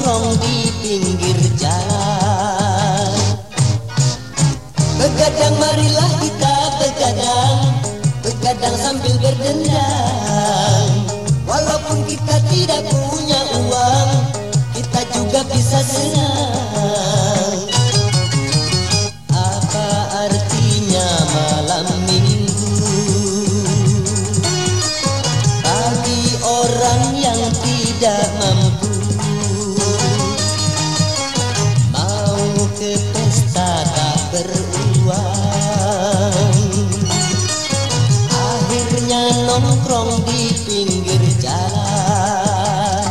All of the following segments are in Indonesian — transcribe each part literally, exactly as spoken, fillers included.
nongkrong di pinggir jalan. Begadang marilah kita begadang, begadang sambil berdendang. Walaupun kita tidak punya uang, kita juga bisa senang. Apa artinya malam minggu bagi orang yang tidak mampu? Mau ke pesta tak beruang, akhirnya nongkrong di pinggir jalan.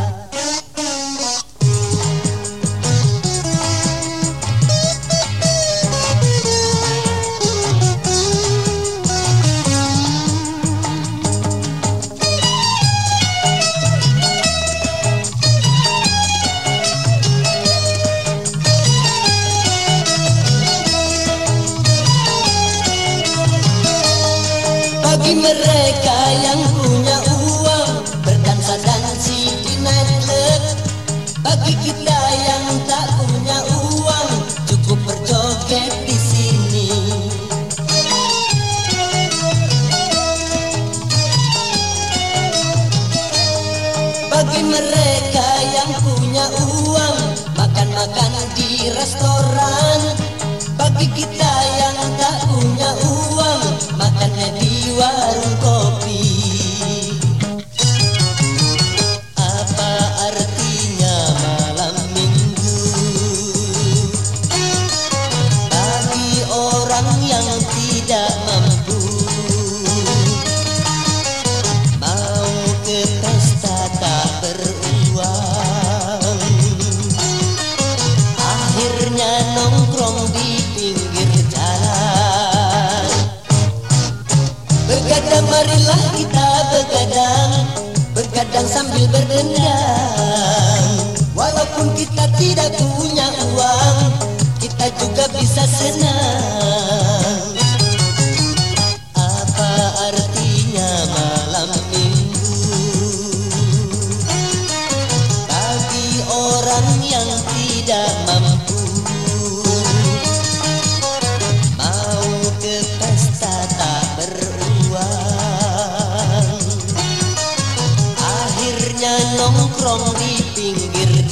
Bagi mereka yang punya uang, berdansa dansi di nightclub. Bagi kita yang tak punya uang, cukup berjoget di sini. Bagi mereka yang punya uang, makan-makan di restoran. Bagi kita yang tak punya uang, makannya di warung kopi. Apa artinya malam minggu bagi orang yang tidak mampu? Mau ke pesta tak beruang, akhirnya nongkrong di pinggir jalan. Begadang marilah kita begadang, begadang sambil berdendang. Walaupun kita tidak punya uang, kita juga bisa senang. Apa artinya malam minggu bagi orang yang tidak mampu? Mau ke pesta tak beruang, akhirnya nongkrong di pinggir